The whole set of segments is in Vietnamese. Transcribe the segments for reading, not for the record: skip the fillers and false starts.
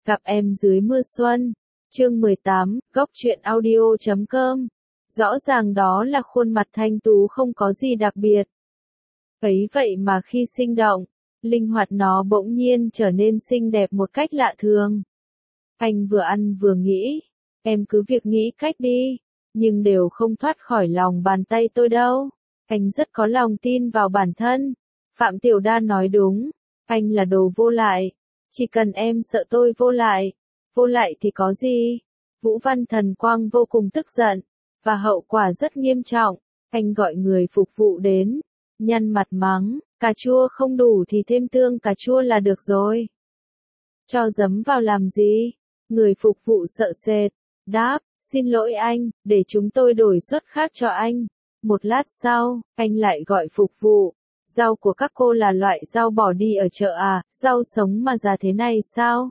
Gặp em dưới mưa xuân. Chương 18, góc truyện audio.com. Rõ ràng đó là khuôn mặt thanh tú không có gì đặc biệt. Ấy vậy mà khi sinh động, linh hoạt nó bỗng nhiên trở nên xinh đẹp một cách lạ thường. Anh vừa ăn vừa nghĩ, em cứ việc nghĩ cách đi, nhưng đều không thoát khỏi lòng bàn tay tôi đâu. Anh rất có lòng tin vào bản thân. Phạm Tiểu Đa nói đúng, anh là đồ vô lại. Chỉ cần em sợ tôi vô lại thì có gì? Vũ Văn Thần Quang vô cùng tức giận, và hậu quả rất nghiêm trọng. Anh gọi người phục vụ đến, nhăn mặt mắng, cà chua không đủ thì thêm tương cà chua là được rồi. Cho giấm vào làm gì? Người phục vụ sợ sệt, đáp, xin lỗi anh, để chúng tôi đổi suất khác cho anh. Một lát sau, anh lại gọi phục vụ. Rau của các cô là loại rau bỏ đi ở chợ à, rau sống mà già thế này sao?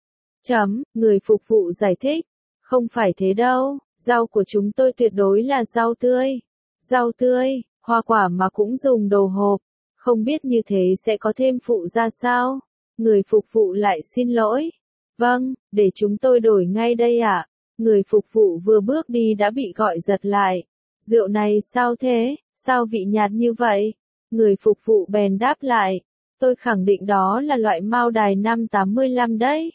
Người phục vụ giải thích, không phải thế đâu, rau của chúng tôi tuyệt đối là rau tươi. Rau tươi, hoa quả mà cũng dùng đồ hộp, không biết như thế sẽ có thêm phụ ra sao? Người phục vụ lại xin lỗi. Vâng, để chúng tôi đổi ngay đây ạ. Người phục vụ vừa bước đi đã bị gọi giật lại. Rượu này sao thế, sao vị nhạt như vậy? Người phục vụ bèn đáp lại, tôi khẳng định đó là loại Mao Đài 585 đấy.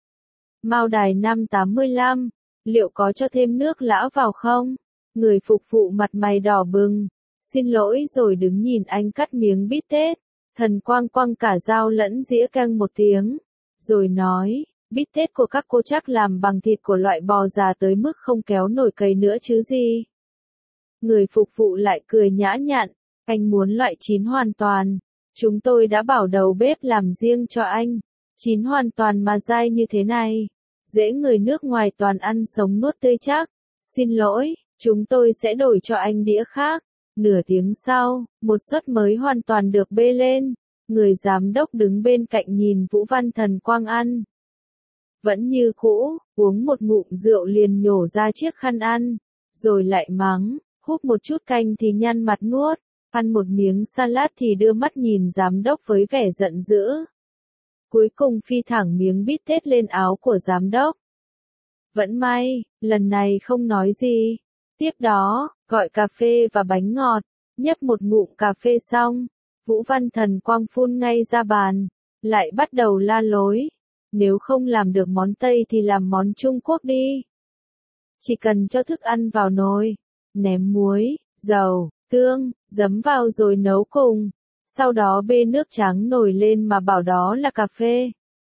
Mao Đài 585, liệu có cho thêm nước lã vào không? Người phục vụ mặt mày đỏ bừng, xin lỗi rồi đứng nhìn anh cắt miếng bít tết. Thần Quang quăng cả dao lẫn dĩa căng một tiếng, rồi nói, bít tết của các cô chắc làm bằng thịt của loại bò già tới mức không kéo nổi cầy nữa chứ gì. Người phục vụ lại cười nhã nhặn, anh muốn loại chín hoàn toàn. Chúng tôi đã bảo đầu bếp làm riêng cho anh. Chín hoàn toàn mà dai như thế này, dễ người nước ngoài toàn ăn sống nuốt tươi chắc. Xin lỗi, chúng tôi sẽ đổi cho anh đĩa khác. Nửa tiếng sau, một suất mới hoàn toàn được bê lên. Người giám đốc đứng bên cạnh nhìn Vũ Văn Thần Quang ăn. Vẫn như cũ, uống một ngụm rượu liền nhổ ra chiếc khăn ăn, rồi lại mắng, húp một chút canh thì nhăn mặt nuốt. Ăn một miếng salad thì đưa mắt nhìn giám đốc với vẻ giận dữ. Cuối cùng phi thẳng miếng bít tết lên áo của giám đốc. Vẫn may, lần này không nói gì. Tiếp đó, gọi cà phê và bánh ngọt, nhấp một ngụm cà phê xong, Vũ Văn Thần Quang phun ngay ra bàn, lại bắt đầu la lối. Nếu không làm được món Tây thì làm món Trung Quốc đi. Chỉ cần cho thức ăn vào nồi, ném muối, dầu, tương, giấm vào rồi nấu cùng. Sau đó bê nước trắng nổi lên mà bảo đó là cà phê.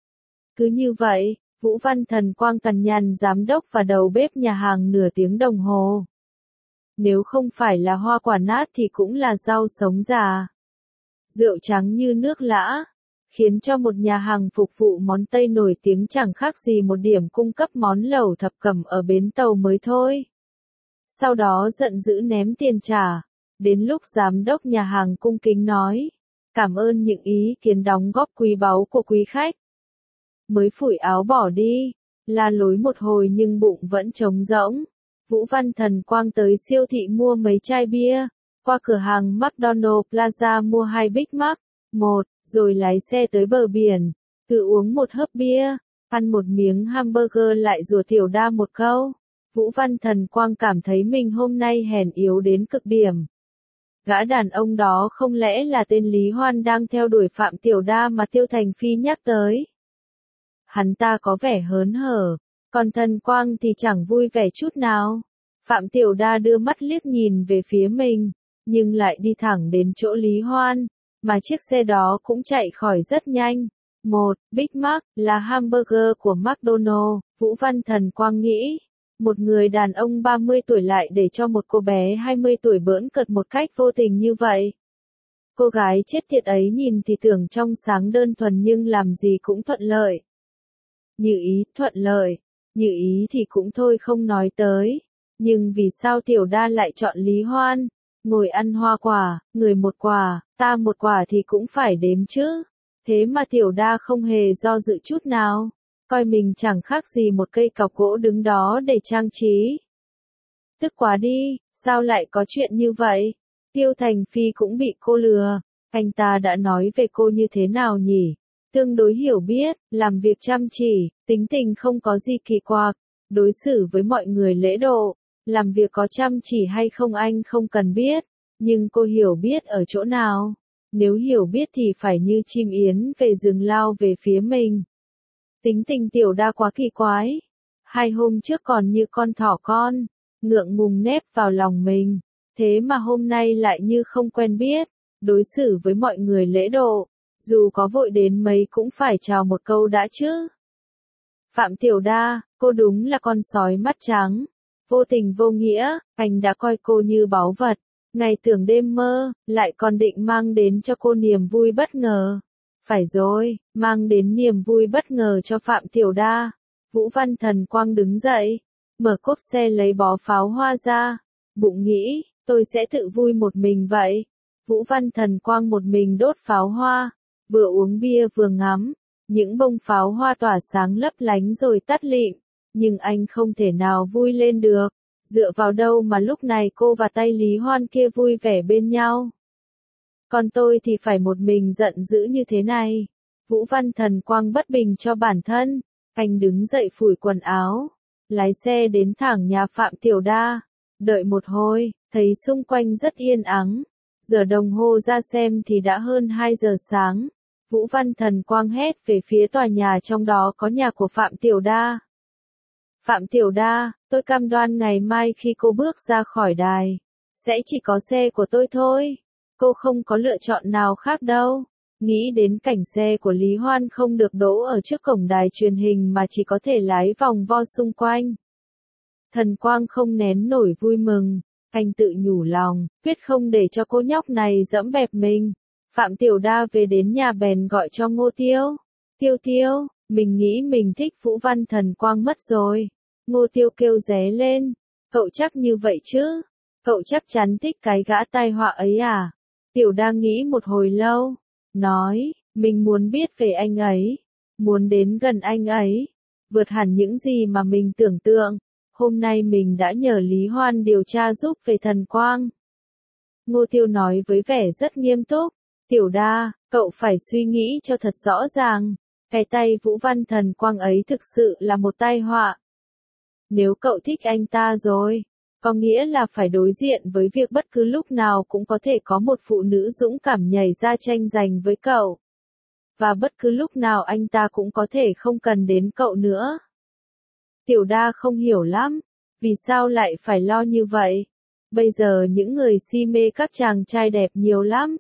Cứ như vậy, Vũ Văn Thần Quang cằn nhằn giám đốc và đầu bếp nhà hàng nửa tiếng đồng hồ. Nếu không phải là hoa quả nát thì cũng là rau sống già. Rượu trắng như nước lã, khiến cho một nhà hàng phục vụ món Tây nổi tiếng chẳng khác gì một điểm cung cấp món lẩu thập cẩm ở bến tàu mới thôi. Sau đó giận dữ ném tiền trả. Đến lúc giám đốc nhà hàng cung kính nói, cảm ơn những ý kiến đóng góp quý báu của quý khách. Mới phủi áo bỏ đi, la lối một hồi nhưng bụng vẫn trống rỗng. Vũ Văn Thần Quang tới siêu thị mua mấy chai bia, qua cửa hàng McDonald Plaza mua 2 Big Mac, rồi lái xe tới bờ biển, tự uống một hớp bia, ăn một miếng hamburger lại rủa Tiểu Đa một câu. Vũ Văn Thần Quang cảm thấy mình hôm nay hèn yếu đến cực điểm. Gã đàn ông đó không lẽ là tên Lý Hoan đang theo đuổi Phạm Tiểu Đa mà Tiêu Thành Phi nhắc tới. Hắn ta có vẻ hớn hở, còn Thần Quang thì chẳng vui vẻ chút nào. Phạm Tiểu Đa đưa mắt liếc nhìn về phía mình, nhưng lại đi thẳng đến chỗ Lý Hoan, mà chiếc xe đó cũng chạy khỏi rất nhanh. Big Mac là hamburger của McDonald, Vũ Văn Thần Quang nghĩ. Một người đàn ông 30 tuổi lại để cho một cô bé 20 tuổi bỡn cợt một cách vô tình như vậy. Cô gái chết tiệt ấy nhìn thì tưởng trong sáng đơn thuần nhưng làm gì cũng thuận lợi. Như ý thuận lợi, như ý thì cũng thôi không nói tới. Nhưng vì sao Tiểu Đa lại chọn Lý Hoan? Ngồi ăn hoa quả, người một quả, ta một quả thì cũng phải đếm chứ. Thế mà Tiểu Đa không hề do dự chút nào. Coi mình chẳng khác gì một cây cọc gỗ đứng đó để trang trí. Tức quá đi, sao lại có chuyện như vậy? Tiêu Thành Phi cũng bị cô lừa. Anh ta đã nói về cô như thế nào nhỉ? tương đối hiểu biết, làm việc chăm chỉ, tính tình không có gì kỳ quặc, đối xử với mọi người lễ độ, làm việc có chăm chỉ hay không anh không cần biết, nhưng cô hiểu biết ở chỗ nào? Nếu hiểu biết thì phải như chim yến về rừng lao về phía mình. Tính tình Tiểu Đa quá kỳ quái. 2 hôm trước còn như con thỏ con, ngượng ngùng nép vào lòng mình, thế mà hôm nay lại như không quen biết, đối xử với mọi người lễ độ, dù có vội đến mấy cũng phải chào một câu đã chứ. Phạm Tiểu Đa, cô đúng là con sói mắt trắng, vô tình vô nghĩa, anh đã coi cô như báu vật, ngày tưởng đêm mơ, lại còn định mang đến cho cô niềm vui bất ngờ. Phải rồi, mang đến niềm vui bất ngờ cho Phạm Tiểu Đa. Vũ Văn Thần Quang đứng dậy, mở cốp xe lấy bó pháo hoa ra, bụng nghĩ, tôi sẽ tự vui một mình vậy. Vũ Văn Thần Quang một mình đốt pháo hoa, vừa uống bia vừa ngắm, những bông pháo hoa tỏa sáng lấp lánh rồi tắt lịm, nhưng anh không thể nào vui lên được, dựa vào đâu mà lúc này cô và tay Lý Hoan kia vui vẻ bên nhau. Còn tôi thì phải một mình giận dữ như thế này. Vũ Văn Thần Quang bất bình cho bản thân, anh đứng dậy phủi quần áo, lái xe đến thẳng nhà Phạm Tiểu Đa, đợi một hồi, thấy xung quanh rất yên ắng, giờ đồng hồ ra xem thì đã hơn 2 giờ sáng. Vũ Văn Thần Quang hét về phía tòa nhà trong đó có nhà của Phạm Tiểu Đa. Phạm Tiểu Đa, tôi cam đoan ngày mai khi cô bước ra khỏi đài, sẽ chỉ có xe của tôi thôi. Cô không có lựa chọn nào khác đâu. Nghĩ đến cảnh xe của Lý Hoan không được đỗ ở trước cổng đài truyền hình mà chỉ có thể lái vòng vo xung quanh. Thần Quang không nén nổi vui mừng, anh tự nhủ lòng, quyết không để cho cô nhóc này dẫm bẹp mình. Phạm Tiểu Đa về đến nhà bèn gọi cho Ngô Tiêu. Tiêu Tiêu, mình nghĩ mình thích Vũ Văn Thần Quang mất rồi. Ngô Tiêu kêu ré lên, cậu chắc như vậy chứ? Cậu chắc chắn thích cái gã tai họa ấy à? Tiểu Đa nghĩ một hồi lâu, nói, mình muốn biết về anh ấy, muốn đến gần anh ấy, vượt hẳn những gì mà mình tưởng tượng. Hôm nay mình đã nhờ Lý Hoan điều tra giúp về Thần Quang. Ngô Tiêu nói với vẻ rất nghiêm túc, Tiểu Đa, cậu phải suy nghĩ cho thật rõ ràng, cái tay Vũ Văn Thần Quang ấy thực sự là một tai họa. Nếu cậu thích anh ta rồi, có nghĩa là phải đối diện với việc bất cứ lúc nào cũng có thể có một phụ nữ dũng cảm nhảy ra tranh giành với cậu. Và bất cứ lúc nào anh ta cũng có thể không cần đến cậu nữa. Tiểu Đa không hiểu lắm, vì sao lại phải lo như vậy? Bây giờ những người si mê các chàng trai đẹp nhiều lắm.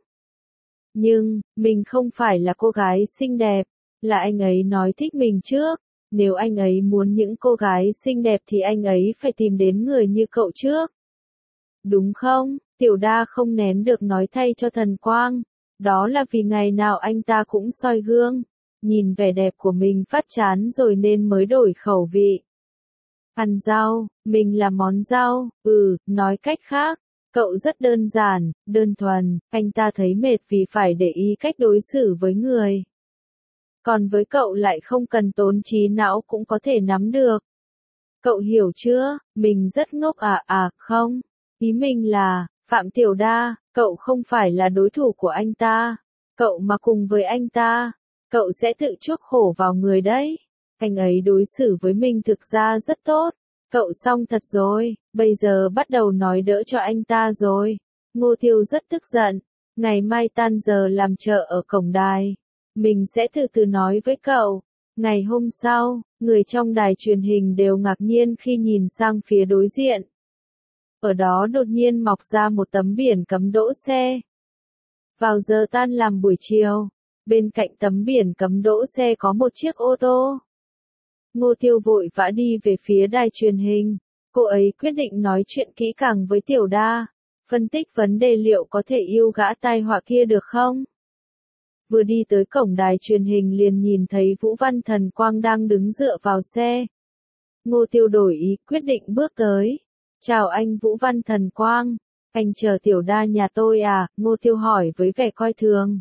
Nhưng, mình không phải là cô gái xinh đẹp, là anh ấy nói thích mình trước. Nếu anh ấy muốn những cô gái xinh đẹp thì anh ấy phải tìm đến người như cậu trước. Đúng không? Tiểu Đa không nén được nói thay cho Thần Quang. Đó là vì ngày nào anh ta cũng soi gương, nhìn vẻ đẹp của mình phát chán rồi nên mới đổi khẩu vị. Ăn rau, mình là món rau, nói cách khác, cậu rất đơn giản, đơn thuần, anh ta thấy mệt vì phải để ý cách đối xử với người. Còn với cậu lại không cần tốn trí não cũng có thể nắm được. Cậu hiểu chưa, mình rất ngốc không. Ý mình là, Phạm Tiểu Đa, cậu không phải là đối thủ của anh ta. Cậu mà cùng với anh ta, cậu sẽ tự chuốc khổ vào người đấy. Anh ấy đối xử với mình thực ra rất tốt. Cậu xong thật rồi, bây giờ bắt đầu nói đỡ cho anh ta rồi. Ngô Tiêu rất tức giận. Ngày mai tan giờ làm chợ ở cổng đài. Mình sẽ từ từ nói với cậu. Ngày hôm sau, người trong đài truyền hình đều ngạc nhiên khi nhìn sang phía đối diện. Ở đó đột nhiên mọc ra một tấm biển cấm đỗ xe. Vào giờ tan làm buổi chiều, bên cạnh tấm biển cấm đỗ xe có một chiếc ô tô. Ngô Tiêu vội vã đi về phía đài truyền hình. Cô ấy quyết định nói chuyện kỹ càng với Tiểu Đa, phân tích vấn đề liệu có thể yêu gã tai họa kia được không. Vừa đi tới cổng đài truyền hình liền nhìn thấy Vũ Văn Thần Quang đang đứng dựa vào xe. Ngô Tiêu đổi ý, quyết định bước tới. Chào anh Vũ Văn Thần Quang, anh chờ Tiểu Đa nhà tôi à? Ngô Tiêu hỏi với vẻ coi thường.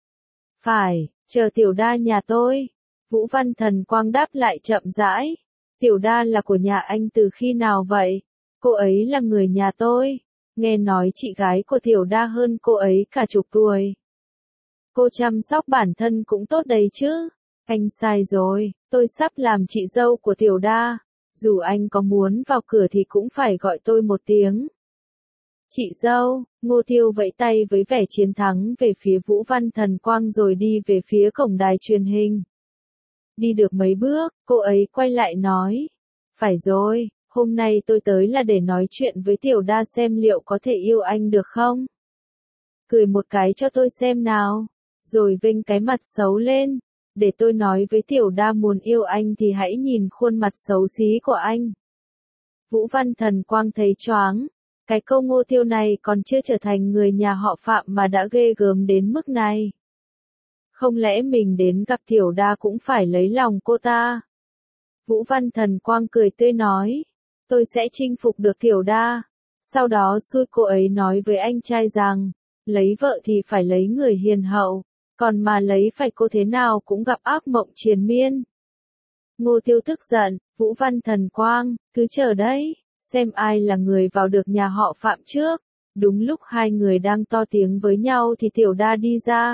Phải, chờ Tiểu Đa nhà tôi. Vũ Văn Thần Quang đáp lại chậm rãi. Tiểu Đa là của nhà anh từ khi nào vậy? Cô ấy là người nhà tôi. Nghe nói chị gái của Tiểu Đa hơn cô ấy cả chục tuổi. Cô chăm sóc bản thân cũng tốt đấy chứ. Anh sai rồi, tôi sắp làm chị dâu của Tiểu Đa. Dù anh có muốn vào cửa thì cũng phải gọi tôi một tiếng. Chị dâu, Ngô Tiêu vẫy tay với vẻ chiến thắng về phía Vũ Văn Thần Quang rồi đi về phía cổng đài truyền hình. Đi được mấy bước, cô ấy quay lại nói. Phải rồi, hôm nay tôi tới là để nói chuyện với Tiểu Đa xem liệu có thể yêu anh được không? Cười một cái cho tôi xem nào. Rồi vênh cái mặt xấu lên. Để tôi nói với Tiểu Đa muốn yêu anh thì hãy nhìn khuôn mặt xấu xí của anh. Vũ Văn Thần Quang thấy choáng. Cái câu Ngô Tiêu này còn chưa trở thành người nhà họ Phạm mà đã ghê gớm đến mức này. Không lẽ mình đến gặp Tiểu Đa cũng phải lấy lòng cô ta? Vũ Văn Thần Quang cười tươi nói. Tôi sẽ chinh phục được Tiểu Đa. Sau đó xui cô ấy nói với anh trai rằng, lấy vợ thì phải lấy người hiền hậu, còn mà lấy phải cô thế nào cũng gặp ác mộng triền miên. Ngô Tiêu tức giận, Vũ Văn Thần Quang, cứ chờ đấy, xem ai là người vào được nhà họ Phạm trước. Đúng lúc hai người đang to tiếng với nhau thì Tiểu Đa đi ra.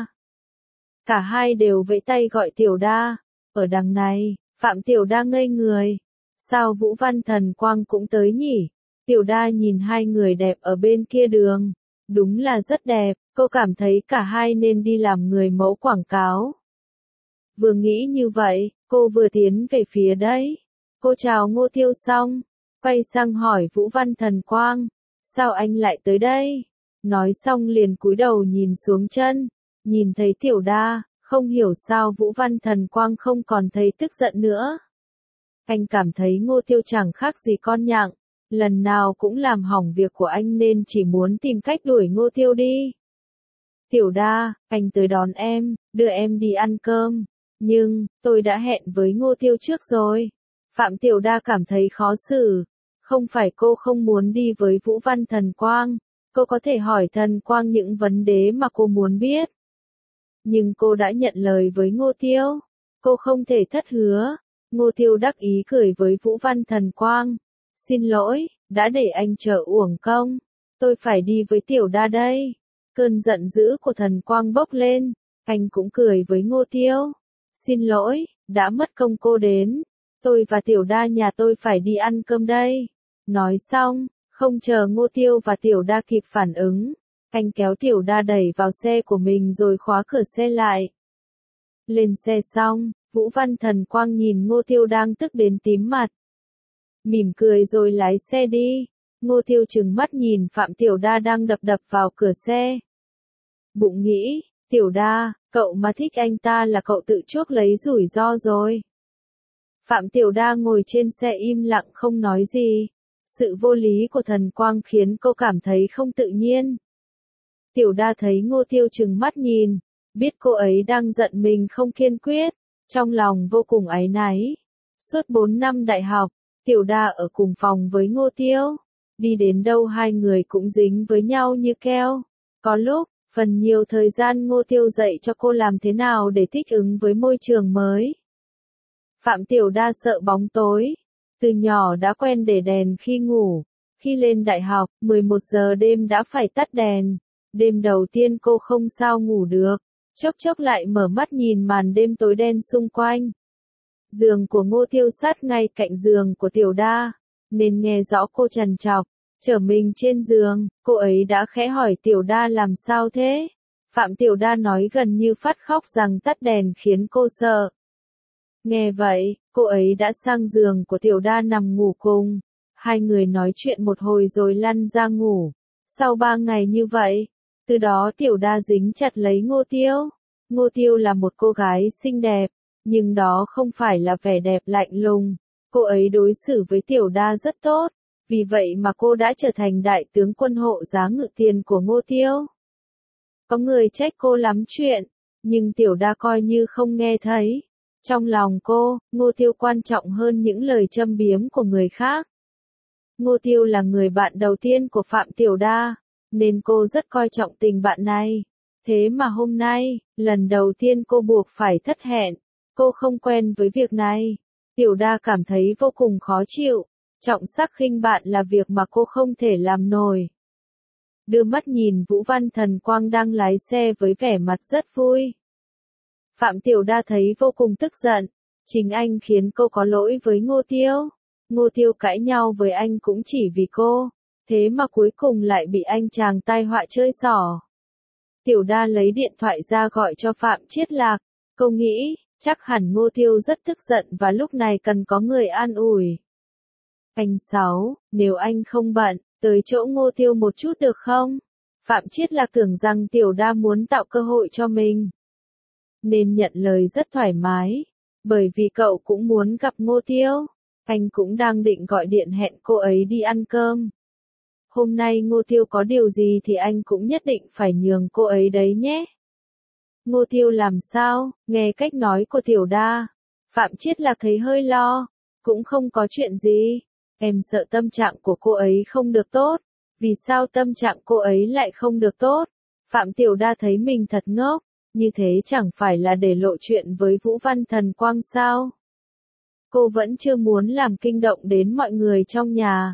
Cả hai đều vẫy tay gọi Tiểu Đa. Ở đằng này, Phạm Tiểu Đa ngây người. Sao Vũ Văn Thần Quang cũng tới nhỉ? Tiểu Đa nhìn hai người đẹp ở bên kia đường. Đúng là rất đẹp, cô cảm thấy cả hai nên đi làm người mẫu quảng cáo. Vừa nghĩ như vậy, cô vừa tiến về phía đấy. Cô chào Ngô Tiêu xong, quay sang hỏi Vũ Văn Thần Quang, sao anh lại tới đây? Nói xong liền cúi đầu nhìn xuống chân, nhìn thấy Tiểu Đa, không hiểu sao Vũ Văn Thần Quang không còn thấy tức giận nữa. Anh cảm thấy Ngô Tiêu chẳng khác gì con nhặng, lần nào cũng làm hỏng việc của anh nên chỉ muốn tìm cách đuổi Ngô Tiêu đi. Tiểu Đa, anh tới đón em, đưa em đi ăn cơm. Nhưng, tôi đã hẹn với Ngô Tiêu trước rồi. Phạm Tiểu Đa cảm thấy khó xử. Không phải cô không muốn đi với Vũ Văn Thần Quang. Cô có thể hỏi Thần Quang những vấn đề mà cô muốn biết. Nhưng cô đã nhận lời với Ngô Tiêu. Cô không thể thất hứa. Ngô Tiêu đắc ý cười với Vũ Văn Thần Quang. Xin lỗi, đã để anh chờ uổng công. Tôi phải đi với Tiểu Đa đây. Cơn giận dữ của Thần Quang bốc lên. Anh cũng cười với Ngô Tiêu. Xin lỗi, đã mất công cô đến. Tôi và Tiểu Đa nhà tôi phải đi ăn cơm đây. Nói xong, không chờ Ngô Tiêu và Tiểu Đa kịp phản ứng. Anh kéo Tiểu Đa đẩy vào xe của mình rồi khóa cửa xe lại. Lên xe xong, Vũ Văn Thần Quang nhìn Ngô Tiêu đang tức đến tím mặt. Mỉm cười rồi lái xe đi. Ngô Tiêu trừng mắt nhìn Phạm Tiểu Đa đang đập đập vào cửa xe. Bụng nghĩ, Tiểu Đa, cậu mà thích anh ta là cậu tự chuốc lấy rủi ro rồi. Phạm Tiểu Đa ngồi trên xe im lặng không nói gì. Sự vô lý của Thần Quang khiến cô cảm thấy không tự nhiên. Tiểu Đa thấy Ngô Tiêu trừng mắt nhìn, biết cô ấy đang giận mình không kiên quyết, trong lòng vô cùng áy náy. Suốt 4 năm đại học, Tiểu Đa ở cùng phòng với Ngô Tiêu. Đi đến đâu hai người cũng dính với nhau như keo. Có lúc, phần nhiều thời gian Ngô Tiêu dạy cho cô làm thế nào để thích ứng với môi trường mới. Phạm Tiểu Đa sợ bóng tối. Từ nhỏ đã quen để đèn khi ngủ. Khi lên đại học, 11 giờ đêm đã phải tắt đèn. Đêm đầu tiên cô không sao ngủ được. Chốc chốc lại mở mắt nhìn màn đêm tối đen xung quanh. Giường của Ngô Tiêu sát ngay cạnh giường của Tiểu Đa, nên nghe rõ cô trằn trọc. Trở mình trên giường, cô ấy đã khẽ hỏi Tiểu Đa làm sao thế? Phạm Tiểu Đa nói gần như phát khóc rằng tắt đèn khiến cô sợ. Nghe vậy, cô ấy đã sang giường của Tiểu Đa nằm ngủ cùng. Hai người nói chuyện một hồi rồi lăn ra ngủ. Sau 3 ngày như vậy, từ đó Tiểu Đa dính chặt lấy Ngô Tiêu. Ngô Tiêu là một cô gái xinh đẹp, nhưng đó không phải là vẻ đẹp lạnh lùng. Cô ấy đối xử với Tiểu Đa rất tốt, vì vậy mà cô đã trở thành đại tướng quân hộ giá ngự tiền của Ngô Tiêu. Có người trách cô lắm chuyện, nhưng Tiểu Đa coi như không nghe thấy. Trong lòng cô, Ngô Tiêu quan trọng hơn những lời châm biếm của người khác. Ngô Tiêu là người bạn đầu tiên của Phạm Tiểu Đa, nên cô rất coi trọng tình bạn này. Thế mà hôm nay, lần đầu tiên cô buộc phải thất hẹn. Cô không quen với việc này. Tiểu Đa cảm thấy vô cùng khó chịu. Trọng sắc khinh bạn là việc mà cô không thể làm nổi. đưa mắt nhìn Vũ Văn Thần Quang đang lái xe với vẻ mặt rất vui. Phạm Tiểu Đa thấy vô cùng tức giận, chính anh khiến cô có lỗi với Ngô Tiêu. Ngô Tiêu cãi nhau với anh cũng chỉ vì cô, thế mà cuối cùng lại bị anh chàng tai họa chơi xỏ. Tiểu Đa lấy điện thoại ra gọi cho Phạm Chiết Lạc, cô nghĩ, chắc hẳn Ngô Tiêu rất tức giận và lúc này cần có người an ủi. Anh Sáu, nếu anh không bận, tới chỗ Ngô Tiêu một chút được không? Phạm Chiết Lạc tưởng rằng Tiểu Đa muốn tạo cơ hội cho mình, nên nhận lời rất thoải mái, bởi vì cậu cũng muốn gặp Ngô Tiêu. Anh cũng đang định gọi điện hẹn cô ấy đi ăn cơm. Hôm nay Ngô Tiêu có điều gì thì anh cũng nhất định phải nhường cô ấy đấy nhé. Ngô Tiêu làm sao? Nghe cách nói của Tiểu Đa, Phạm Chiết Lạc thấy hơi lo. Cũng không có chuyện gì. Em sợ tâm trạng của cô ấy không được tốt. Vì sao tâm trạng cô ấy lại không được tốt? Phạm Tiểu Đa thấy mình thật ngốc. Như thế chẳng phải là để lộ chuyện với Vũ Văn Thần Quang sao? Cô vẫn chưa muốn làm kinh động đến mọi người trong nhà.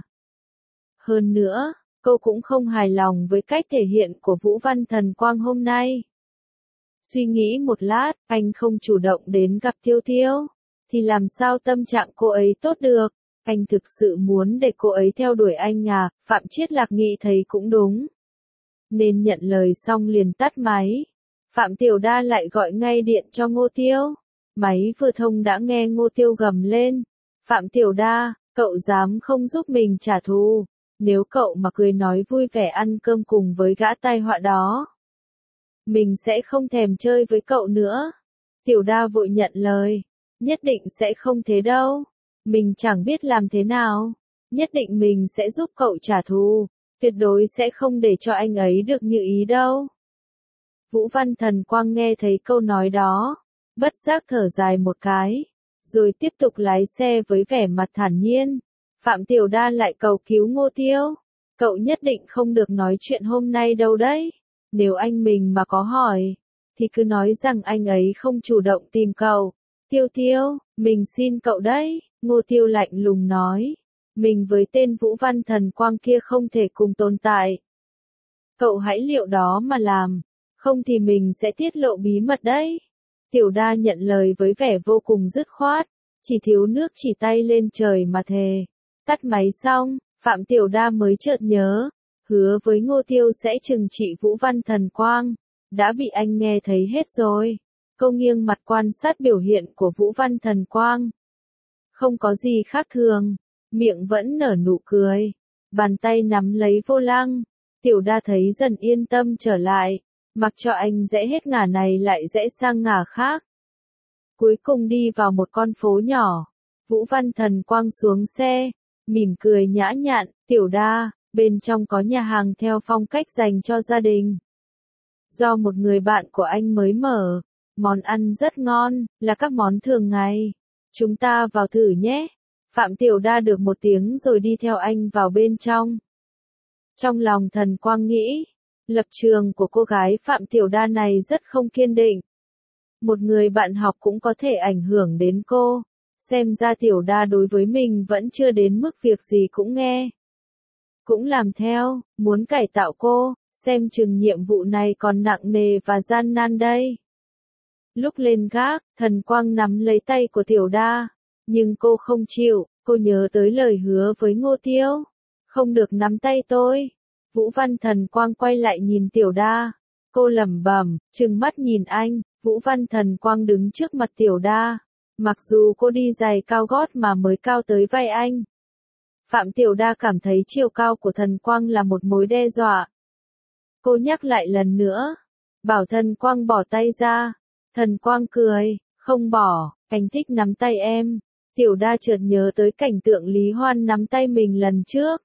Hơn nữa, cô cũng không hài lòng với cách thể hiện của Vũ Văn Thần Quang hôm nay. Suy nghĩ một lát, anh không chủ động đến gặp Tiêu Tiêu, thì làm sao tâm trạng cô ấy tốt được? Anh thực sự muốn để cô ấy theo đuổi anh à? Phạm Chiết Lạc nghĩ thấy cũng đúng, nên nhận lời xong liền tắt máy. Phạm Tiểu Đa lại gọi ngay điện cho Ngô Tiêu. Máy vừa thông đã nghe Ngô Tiêu gầm lên. Phạm Tiểu Đa, cậu dám không giúp mình trả thù? Nếu cậu mà cười nói vui vẻ ăn cơm cùng với gã tai họa đó, mình sẽ không thèm chơi với cậu nữa. Tiểu Đa vội nhận lời. Nhất định sẽ không thế đâu. Mình chẳng biết làm thế nào. Nhất định mình sẽ giúp cậu trả thù. Tuyệt đối sẽ không để cho anh ấy được như ý đâu. Vũ Văn Thần Quang nghe thấy câu nói đó, bất giác thở dài một cái, rồi tiếp tục lái xe với vẻ mặt thản nhiên. Phạm Tiểu Đa lại cầu cứu Ngô Tiêu. Cậu nhất định không được nói chuyện hôm nay đâu đấy. Nếu anh mình mà có hỏi, thì cứ nói rằng anh ấy không chủ động tìm cậu. Tiêu Tiêu, mình xin cậu đấy. Ngô Tiêu lạnh lùng nói. Mình với tên Vũ Văn Thần Quang kia không thể cùng tồn tại. Cậu hãy liệu đó mà làm. Không thì mình sẽ tiết lộ bí mật đấy. Tiểu Đa nhận lời với vẻ vô cùng dứt khoát, chỉ thiếu nước chỉ tay lên trời mà thề. Tắt máy xong, Phạm Tiểu Đa mới chợt nhớ, hứa với Ngô Tiêu sẽ trừng trị Vũ Văn Thần Quang, đã bị anh nghe thấy hết rồi. Cô nghiêng mặt quan sát biểu hiện của Vũ Văn Thần Quang. Không có gì khác thường, miệng vẫn nở nụ cười, bàn tay nắm lấy vô lăng. Tiểu Đa thấy dần yên tâm trở lại. Mặc cho anh rẽ hết ngả này lại rẽ sang ngả khác. Cuối cùng đi vào một con phố nhỏ. Vũ Văn Thần Quang xuống xe, mỉm cười nhã nhặn. Tiểu Đa, bên trong có nhà hàng theo phong cách dành cho gia đình. Do một người bạn của anh mới mở, món ăn rất ngon, là các món thường ngày. Chúng ta vào thử nhé. Phạm Tiểu Đa được một tiếng rồi đi theo anh vào bên trong. Trong lòng Thần Quang nghĩ, lập trường của cô gái Phạm Tiểu Đa này rất không kiên định. Một người bạn học cũng có thể ảnh hưởng đến cô. Xem ra Tiểu Đa đối với mình vẫn chưa đến mức việc gì cũng nghe. Cũng làm theo, muốn cải tạo cô, xem chừng nhiệm vụ này còn nặng nề và gian nan đây. Lúc lên gác, Thần Quang nắm lấy tay của Tiểu Đa. Nhưng cô không chịu, cô nhớ tới lời hứa với Ngô Tiêu. Không được nắm tay tôi. Vũ Văn Thần Quang quay lại nhìn Tiểu Đa. Cô lẩm bẩm, trừng mắt nhìn anh. Vũ Văn Thần Quang đứng trước mặt Tiểu Đa. Mặc dù cô đi giày cao gót mà mới cao tới vai anh. Phạm Tiểu Đa cảm thấy chiều cao của Thần Quang là một mối đe dọa. Cô nhắc lại lần nữa. Bảo Thần Quang bỏ tay ra. Thần Quang cười, không bỏ, anh thích nắm tay em. Tiểu Đa chợt nhớ tới cảnh tượng Lý Hoan nắm tay mình lần trước.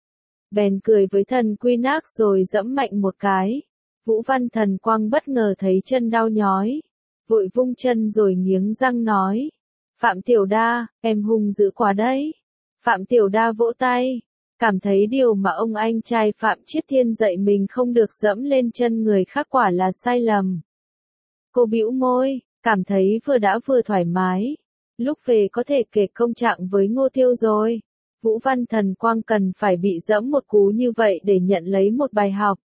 Bèn cười với Thần Quy Nác rồi dẫm mạnh một cái. Vũ Văn Thần Quang bất ngờ thấy chân đau nhói. Vội vung chân rồi nghiến răng nói. Phạm Tiểu Đa, em hung dữ quá đấy. Phạm Tiểu Đa vỗ tay. Cảm thấy điều mà ông anh trai Phạm Chiết Thiên dạy mình không được dẫm lên chân người khác quả là sai lầm. Cô bĩu môi, cảm thấy vừa đã vừa thoải mái. Lúc về có thể kể công trạng với Ngô Tiêu rồi. Vũ Văn Thần Quang cần phải bị dẫm một cú như vậy để nhận lấy một bài học.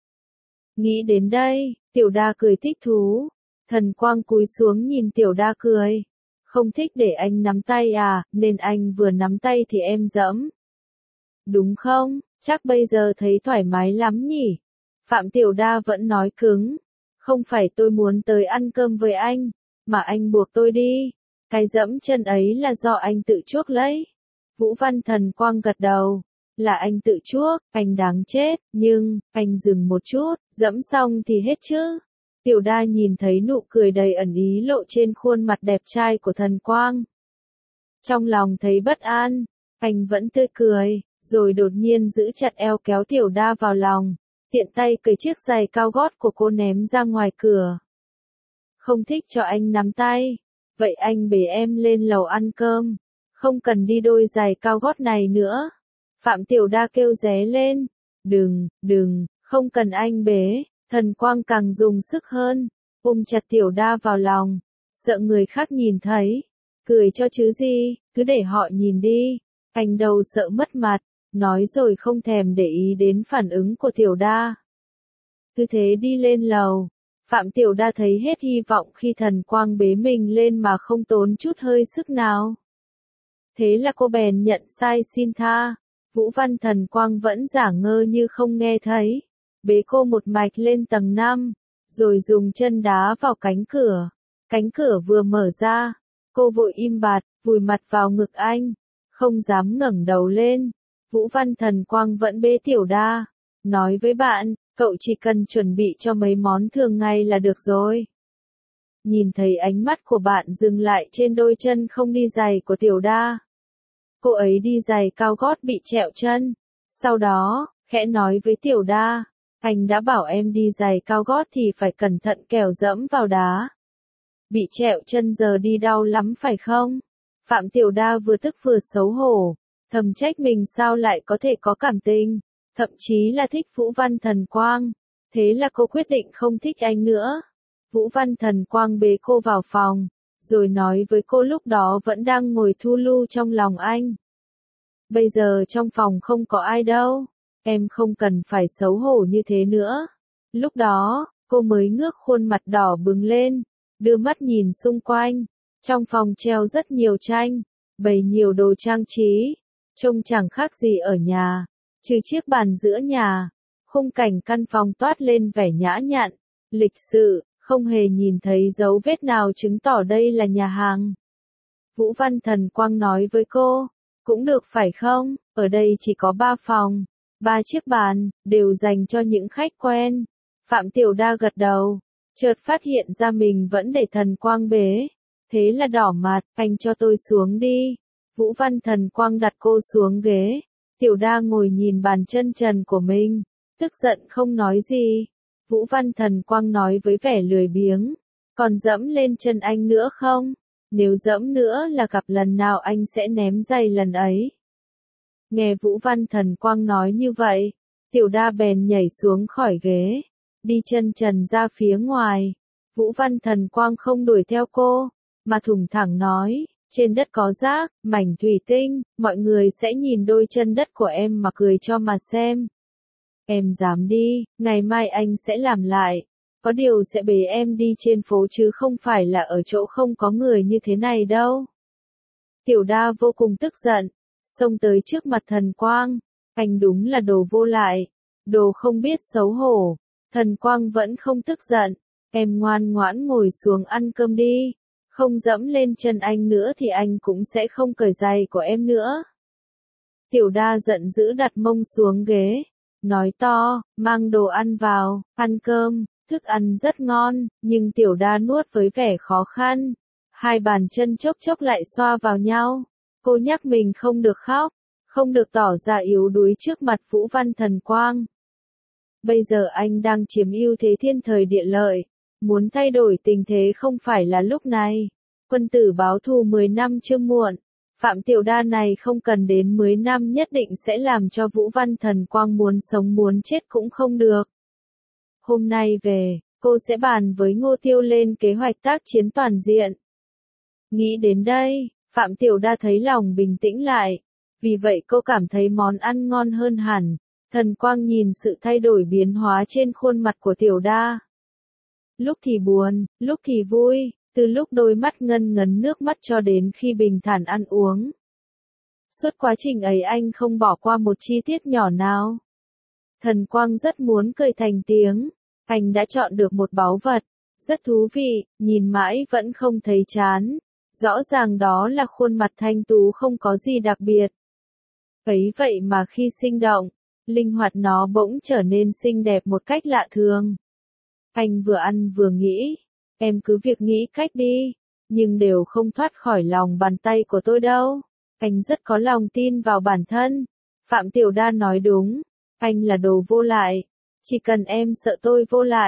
Nghĩ đến đây, Tiểu Đa cười thích thú. Thần Quang cúi xuống nhìn Tiểu Đa cười. Không thích để anh nắm tay à, nên anh vừa nắm tay thì em dẫm. Đúng không, chắc bây giờ thấy thoải mái lắm nhỉ? Phạm Tiểu Đa vẫn nói cứng. Không phải tôi muốn tới ăn cơm với anh, mà anh buộc tôi đi. Cái dẫm chân ấy là do anh tự chuốc lấy. Vũ Văn Thần Quang gật đầu. Là anh tự chuốc, anh đáng chết, nhưng, anh dừng một chút, dẫm xong thì hết chứ. Tiểu Đa nhìn thấy nụ cười đầy ẩn ý lộ trên khuôn mặt đẹp trai của Thần Quang. Trong lòng thấy bất an, anh vẫn tươi cười, rồi đột nhiên giữ chặt eo kéo Tiểu Đa vào lòng, tiện tay cởi chiếc giày cao gót của cô ném ra ngoài cửa. Không thích cho anh nắm tay, vậy anh bế em lên lầu ăn cơm, không cần đi đôi giày cao gót này nữa. Phạm Tiểu Đa kêu ré lên, đừng, không cần anh bế. Thần Quang càng dùng sức hơn, ôm chặt Tiểu Đa vào lòng, sợ người khác nhìn thấy. Cười cho chứ gì, cứ để họ nhìn đi. Anh đâu sợ mất mặt, nói rồi không thèm để ý đến phản ứng của Tiểu Đa. Cứ thế đi lên lầu, Phạm Tiểu Đa thấy hết hy vọng khi Thần Quang bế mình lên mà không tốn chút hơi sức nào. Thế là cô bèn nhận sai xin tha. Vũ Văn Thần Quang vẫn giả ngơ như không nghe thấy. Bế cô một mạch lên tầng 5, rồi dùng chân đá vào cánh cửa. Cánh cửa vừa mở ra, cô vội im bặt, vùi mặt vào ngực anh, không dám ngẩng đầu lên. Vũ Văn Thần Quang vẫn bế Tiểu Đa, nói với bạn, cậu chỉ cần chuẩn bị cho mấy món thường ngày là được rồi. Nhìn thấy ánh mắt của bạn dừng lại trên đôi chân không đi giày của Tiểu Đa. Cô ấy đi giày cao gót bị trẹo chân. Sau đó, khẽ nói với Tiểu Đa, anh đã bảo em đi giày cao gót thì phải cẩn thận kẻo dẫm vào đá. Bị trẹo chân giờ đi đau lắm phải không? Phạm Tiểu Đa vừa tức vừa xấu hổ, thầm trách mình sao lại có thể có cảm tình, thậm chí là thích Vũ Văn Thần Quang. Thế là cô quyết định không thích anh nữa. Vũ Văn Thần Quang bế cô vào phòng, rồi nói với cô lúc đó vẫn đang ngồi thu lu trong lòng anh. Bây giờ trong phòng không có ai đâu, em không cần phải xấu hổ như thế nữa. Lúc đó, cô mới ngước khuôn mặt đỏ bừng lên, đưa mắt nhìn xung quanh. Trong phòng treo rất nhiều tranh, bày nhiều đồ trang trí, trông chẳng khác gì ở nhà, trừ chiếc bàn giữa nhà. Khung cảnh căn phòng toát lên vẻ nhã nhặn, lịch sự, không hề nhìn thấy dấu vết nào chứng tỏ đây là nhà hàng. Vũ Văn Thần Quang nói với cô, cũng được phải không, ở đây chỉ có 3 phòng, 3 chiếc bàn, đều dành cho những khách quen. Phạm Tiểu Đa gật đầu, chợt phát hiện ra mình vẫn để Thần Quang bế. Thế là đỏ mặt, anh cho tôi xuống đi. Vũ Văn Thần Quang đặt cô xuống ghế. Tiểu Đa ngồi nhìn bàn chân trần của mình, tức giận không nói gì. Vũ Văn Thần Quang nói với vẻ lười biếng, còn dẫm lên chân anh nữa không? Nếu dẫm nữa là gặp lần nào anh sẽ ném giày lần ấy. Nghe Vũ Văn Thần Quang nói như vậy, Tiểu Đa bèn nhảy xuống khỏi ghế, đi chân trần ra phía ngoài. Vũ Văn Thần Quang không đuổi theo cô, mà thủng thẳng nói, trên đất có rác, mảnh thủy tinh, mọi người sẽ nhìn đôi chân đất của em mà cười cho mà xem. Em dám đi, ngày mai anh sẽ làm lại. Có điều sẽ bế em đi trên phố chứ không phải là ở chỗ không có người như thế này đâu. Tiểu Đa vô cùng tức giận, xông tới trước mặt Thần Quang. Anh đúng là đồ vô lại, đồ không biết xấu hổ. Thần Quang vẫn không tức giận, em ngoan ngoãn ngồi xuống ăn cơm đi. Không dẫm lên chân anh nữa thì anh cũng sẽ không cởi giày của em nữa. Tiểu Đa giận dữ đặt mông xuống ghế, nói to, mang đồ ăn vào, ăn cơm. Thức ăn rất ngon, nhưng Tiểu Đa nuốt với vẻ khó khăn. Hai bàn chân chốc chốc lại xoa vào nhau. Cô nhắc mình không được khóc, không được tỏ ra yếu đuối trước mặt Vũ Văn Thần Quang. Bây giờ anh đang chiếm ưu thế thiên thời địa lợi. Muốn thay đổi tình thế không phải là lúc này. Quân tử báo thù 10 năm chưa muộn. Phạm Tiểu Đa này không cần đến 10 năm nhất định sẽ làm cho Vũ Văn Thần Quang muốn sống muốn chết cũng không được. Hôm nay về, cô sẽ bàn với Ngô Tiêu lên kế hoạch tác chiến toàn diện. Nghĩ đến đây, Phạm Tiểu Đa thấy lòng bình tĩnh lại. Vì vậy cô cảm thấy món ăn ngon hơn hẳn. Thần Quang nhìn sự thay đổi biến hóa trên khuôn mặt của Tiểu Đa. Lúc thì buồn, lúc thì vui, từ lúc đôi mắt ngân ngấn nước mắt cho đến khi bình thản ăn uống. Suốt quá trình ấy anh không bỏ qua một chi tiết nhỏ nào. Thần Quang rất muốn cười thành tiếng. Anh đã chọn được một báu vật. Rất thú vị, nhìn mãi vẫn không thấy chán. Rõ ràng đó là khuôn mặt thanh tú không có gì đặc biệt. Ấy vậy mà khi sinh động, linh hoạt nó bỗng trở nên xinh đẹp một cách lạ thường. Anh vừa ăn vừa nghĩ, em cứ việc nghĩ cách đi, nhưng đều không thoát khỏi lòng bàn tay của tôi đâu. Anh rất có lòng tin vào bản thân. Phạm Tiểu Đa nói đúng, anh là đồ vô lại. Chỉ cần em sợ tôi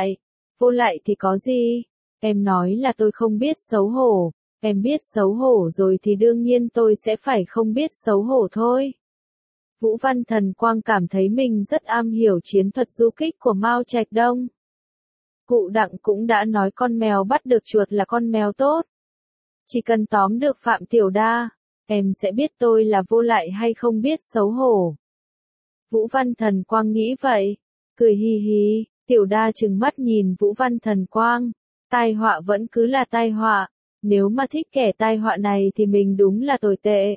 vô lại thì có gì? Em nói là tôi không biết xấu hổ, em biết xấu hổ rồi thì đương nhiên tôi sẽ phải không biết xấu hổ thôi. Vũ Văn Thần Quang cảm thấy mình rất am hiểu chiến thuật du kích của Mao Trạch Đông. Cụ Đặng cũng đã nói con mèo bắt được chuột là con mèo tốt. Chỉ cần tóm được Phạm Tiểu Đa, em sẽ biết tôi là vô lại hay không biết xấu hổ. Vũ Văn Thần Quang nghĩ vậy, cười hi hi. Tiểu Đa trừng mắt nhìn Vũ Văn Thần Quang. Tai họa vẫn cứ là tai họa. Nếu mà thích kẻ tai họa này thì mình đúng là tồi tệ.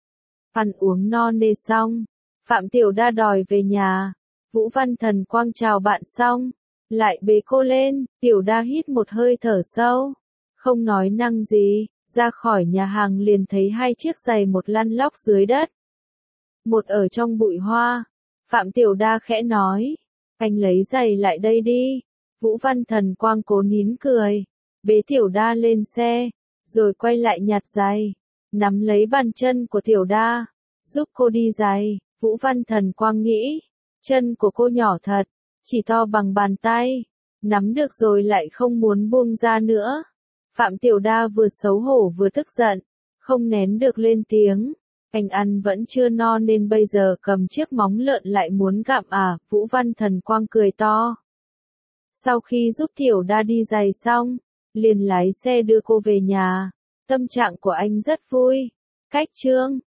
Ăn uống no nê xong, Phạm Tiểu Đa đòi về nhà. Vũ Văn Thần Quang chào bạn xong, lại bế cô lên. Tiểu Đa hít một hơi thở sâu, không nói năng gì, ra khỏi nhà hàng liền thấy hai chiếc giày một lăn lóc dưới đất. Một ở trong bụi hoa. Phạm Tiểu Đa khẽ nói, anh lấy giày lại đây đi. Vũ Văn Thần Quang cố nín cười, bế Tiểu Đa lên xe, rồi quay lại nhặt giày, nắm lấy bàn chân của Tiểu Đa, giúp cô đi giày. Vũ Văn Thần Quang nghĩ, chân của cô nhỏ thật, chỉ to bằng bàn tay, nắm được rồi lại không muốn buông ra nữa. Phạm Tiểu Đa vừa xấu hổ vừa tức giận, không nén được lên tiếng. Anh ăn vẫn chưa no nên bây giờ cầm chiếc móng lợn lại muốn gặm à? Vũ Văn Thần Quang cười to. Sau khi giúp Tiểu Đa đi giày xong, liền lái xe đưa cô về nhà. Tâm trạng của anh rất vui. Cách chương